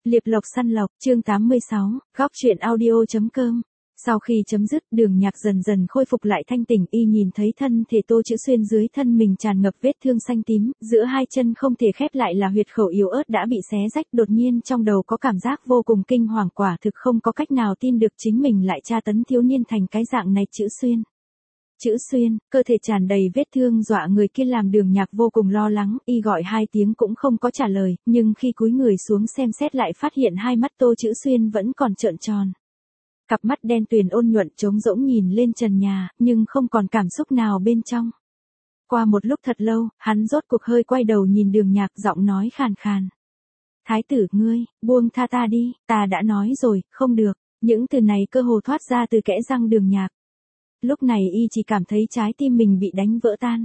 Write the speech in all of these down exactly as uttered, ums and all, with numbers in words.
Liệp lộc săn lộc, chương tám mươi sáu, góc truyện audio.com. Sau khi chấm dứt, Đường Nhạc dần dần khôi phục lại thanh tỉnh, y nhìn thấy thân thể Tô Chữ Xuyên dưới thân mình tràn ngập vết thương xanh tím, giữa hai chân không thể khép lại là huyệt khẩu yếu ớt đã bị xé rách, đột nhiên trong đầu có cảm giác vô cùng kinh hoàng, quả thực không có cách nào tin được chính mình lại tra tấn thiếu niên thành cái dạng này. Chữ Xuyên. Chữ Xuyên, cơ thể tràn đầy vết thương dọa người kia làm Đường Nhạc vô cùng lo lắng, y gọi hai tiếng cũng không có trả lời, nhưng khi cúi người xuống xem xét lại phát hiện hai mắt Tô Chữ Xuyên vẫn còn trợn tròn. Cặp mắt đen tuyền ôn nhuận trống rỗng nhìn lên trần nhà, nhưng không còn cảm xúc nào bên trong. Qua một lúc thật lâu, hắn rốt cuộc hơi quay đầu nhìn Đường Nhạc, giọng nói khàn khàn. Thái tử, ngươi, buông tha ta đi, ta đã nói rồi, không được. Những từ này cơ hồ thoát ra từ kẽ răng Đường Nhạc. Lúc này y chỉ cảm thấy trái tim mình bị đánh vỡ tan.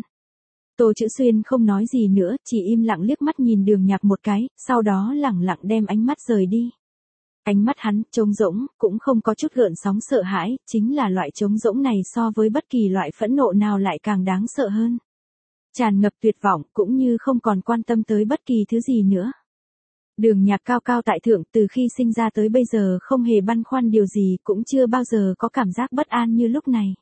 Tô Chữ Xuyên không nói gì nữa, chỉ im lặng liếc mắt nhìn Đường Nhạc một cái, sau đó lẳng lặng đem ánh mắt rời đi. Ánh mắt hắn, trống rỗng, cũng không có chút gợn sóng sợ hãi, chính là loại trống rỗng này so với bất kỳ loại phẫn nộ nào lại càng đáng sợ hơn. Tràn ngập tuyệt vọng, cũng như không còn quan tâm tới bất kỳ thứ gì nữa. Đường Nhạc cao cao tại thượng, từ khi sinh ra tới bây giờ không hề băn khoăn điều gì, cũng chưa bao giờ có cảm giác bất an như lúc này.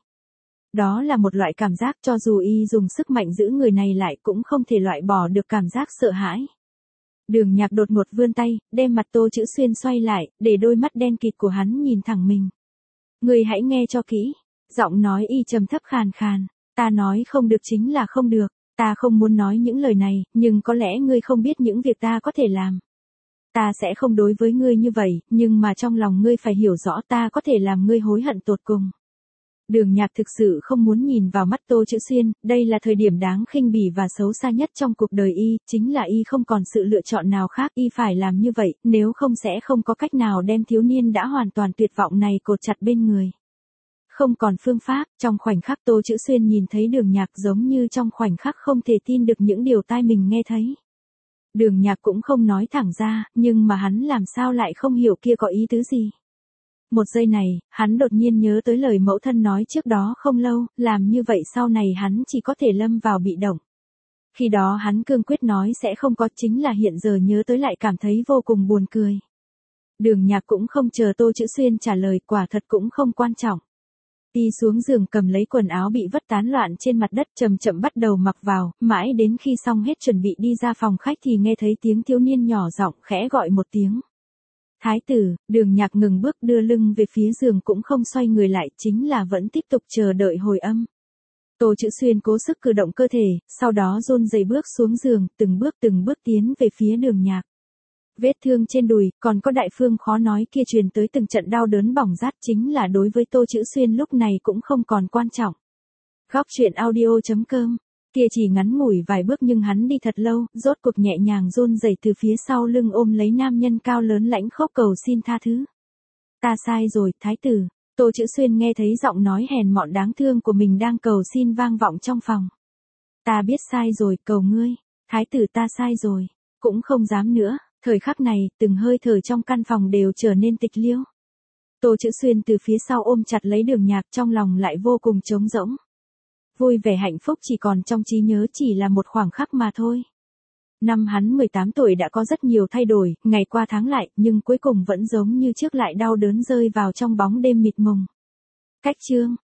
Đó là một loại cảm giác cho dù y dùng sức mạnh giữ người này lại cũng không thể loại bỏ được cảm giác sợ hãi. Đường Nhạc đột ngột vươn tay, đem mặt Tô Chữ Xuyên xoay lại, để đôi mắt đen kịt của hắn nhìn thẳng mình. Ngươi hãy nghe cho kỹ. Giọng nói y trầm thấp khàn khàn. Ta nói không được chính là không được. Ta không muốn nói những lời này, nhưng có lẽ ngươi không biết những việc ta có thể làm. Ta sẽ không đối với ngươi như vậy, nhưng mà trong lòng ngươi phải hiểu rõ ta có thể làm ngươi hối hận tột cùng. Đường Nhạc thực sự không muốn nhìn vào mắt Tô Chữ Xuyên, đây là thời điểm đáng khinh bỉ và xấu xa nhất trong cuộc đời y, chính là y không còn sự lựa chọn nào khác, y phải làm như vậy, nếu không sẽ không có cách nào đem thiếu niên đã hoàn toàn tuyệt vọng này cột chặt bên người. Không còn phương pháp, trong khoảnh khắc Tô Chữ Xuyên nhìn thấy Đường Nhạc giống như trong khoảnh khắc không thể tin được những điều tai mình nghe thấy. Đường Nhạc cũng không nói thẳng ra, nhưng mà hắn làm sao lại không hiểu kia có ý tứ gì. Một giây này, hắn đột nhiên nhớ tới lời mẫu thân nói trước đó không lâu, làm như vậy sau này hắn chỉ có thể lâm vào bị động. Khi đó hắn cương quyết nói sẽ không có, chính là hiện giờ nhớ tới lại cảm thấy vô cùng buồn cười. Đường Nhạc cũng không chờ Tô Chữ Xuyên trả lời, quả thật cũng không quan trọng. Y xuống giường cầm lấy quần áo bị vứt tán loạn trên mặt đất, chậm chậm bắt đầu mặc vào, mãi đến khi xong hết chuẩn bị đi ra phòng khách thì nghe thấy tiếng thiếu niên nhỏ giọng khẽ gọi một tiếng. Thái tử. Đường Nhạc ngừng bước đưa lưng về phía giường cũng không xoay người lại, chính là vẫn tiếp tục chờ đợi hồi âm. Tô Chữ Xuyên cố sức cử động cơ thể, sau đó run rẩy bước xuống giường, từng bước từng bước tiến về phía Đường Nhạc. Vết thương trên đùi, còn có đại phương khó nói kia truyền tới từng trận đau đớn bỏng rát, chính là đối với Tô Chữ Xuyên lúc này cũng không còn quan trọng. Góc truyện audio.com. Kia chỉ ngắn ngủi vài bước nhưng hắn đi thật lâu, rốt cuộc nhẹ nhàng run rẩy từ phía sau lưng ôm lấy nam nhân cao lớn lãnh khốc cầu xin tha thứ. Ta sai rồi, thái tử. Tô Chữ Xuyên nghe thấy giọng nói hèn mọn đáng thương của mình đang cầu xin vang vọng trong phòng. Ta biết sai rồi, cầu ngươi. Thái tử, ta sai rồi. Cũng không dám nữa. Thời khắc này, từng hơi thở trong căn phòng đều trở nên tịch liêu. Tô Chữ Xuyên từ phía sau ôm chặt lấy Đường Nhạc, trong lòng lại vô cùng trống rỗng. Vui vẻ hạnh phúc chỉ còn trong trí nhớ, chỉ là một khoảng khắc mà thôi. Năm hắn mười tám tuổi đã có rất nhiều thay đổi, ngày qua tháng lại, nhưng cuối cùng vẫn giống như trước lại đau đớn rơi vào trong bóng đêm mịt mùng. Cách chương.